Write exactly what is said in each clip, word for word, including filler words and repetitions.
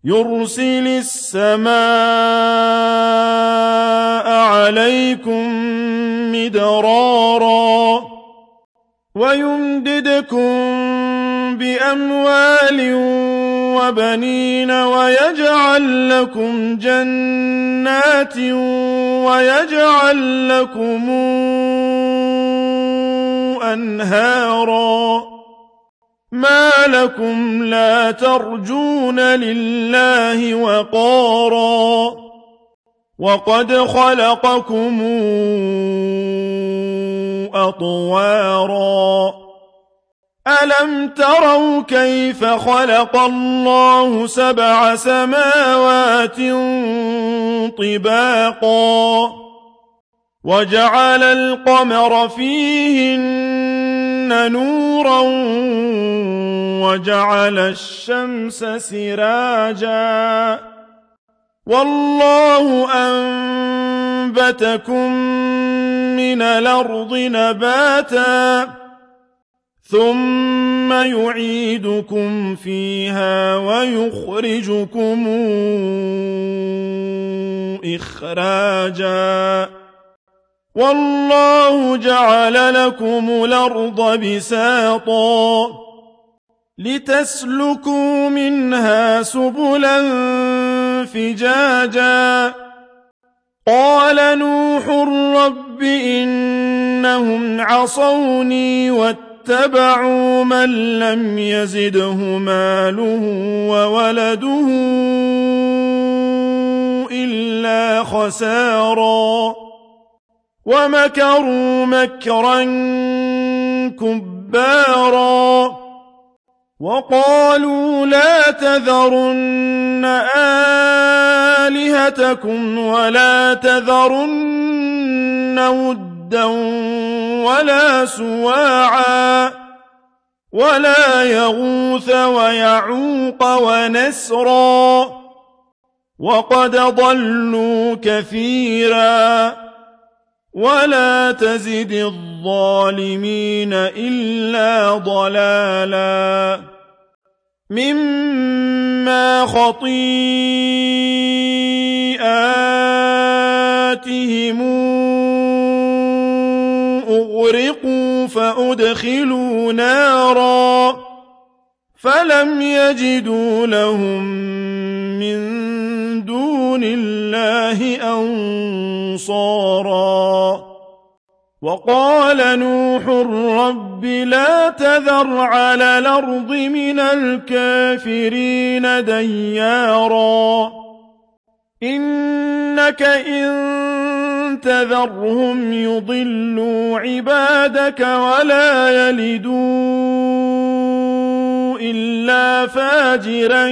يُرْسِلِ السَّمَاءَ عَلَيْكُم مِّدْرَارًا وَيُمْدِدْكُم بِأَمْوَالٍ وَبَنِينَ وَيَجْعَل لَّكُمْ جَنَّاتٍ وَيَجْعَل لَّكُمْ أَنْهَارًا مَا لَكُمْ لَا تَرْجُونَ لِلَّهِ وَقَارًا وَقَدْ خَلَقَكُمْ أَطْوَارًا أَلَمْ تَرَوْا كَيْفَ خَلَقَ اللَّهُ سَبْعَ سَمَاوَاتٍ طِبَاقًا وَجَعَلَ الْقَمَرَ فِيهِنَّ نُورًا وَجَعَلَ الشَّمْسَ سِرَاجًا وَاللَّهُ أَنبَتَكُم مِّنَ الْأَرْضِ نَبَاتًا ثُمَّ يُعِيدُكُمْ فِيهَا وَيُخْرِجُكُمْ إِخْرَاجًا وَاللَّهُ جَعَلَ لَكُمُ الْأَرْضَ بِسَاطًا لِتَسْلُكُوا مِنْهَا سُبُلًا فِجَاجًا قَالَ نُوحٌ رَّبِّ إِنَّهُمْ عَصَوْنِي وَاتَّبَعُوا مَن لَّمْ يَزِدْهُ مَالُهُ وَوَلَدُهُ إِلَّا خَسَارًا وَمَكَرُوا مَكْرًا كُبَّارًا وَقَالُوا لَا تَذَرُنَّ آلِهَتَكُمْ وَلَا تَذَرُنَّ وُدًّا وَلَا سُوَاعًا وَلَا يَغُوثَ وَيَعُوقَ وَنَسْرًا وَقَدْ ضَلُّوا كَثِيرًا وَلَا تَزِدِ الظَّالِمِينَ إِلَّا ضَلَالًا مِّمَّا خَطِيئَاتِهِمْ أُغْرِقُوا فَأُدْخِلُوا نَارًا فَلَمْ يَجِدُوا لَهُم مِّن دُونِ اللَّهِ أَنصَارًا وَقَالَ نُوحٌ رَّبِّ لَا تَذَرْ عَلَى الْأَرْضِ مِنَ الْكَافِرِينَ دَيَّارًا إِنَّكَ إِن تَذَرْهُمْ يُضِلُّوا عِبَادَكَ وَلَا يَلِدُوا إِلَّا فَاجِرًا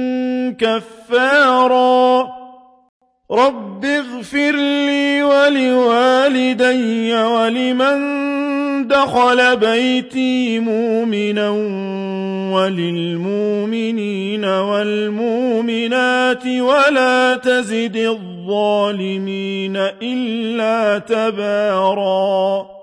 كَفَّارًا رَبِّ اغْفِرْ لِي وَلِوَالِدَيَّ وَلِمَن دَخَلَ بَيْتِي مُؤْمِنًا وَلِلْمُؤْمِنِينَ وَالْمُؤْمِنَاتِ وَلَا تَزِدِ الظَّالِمِينَ إِلَّا تَبَارًا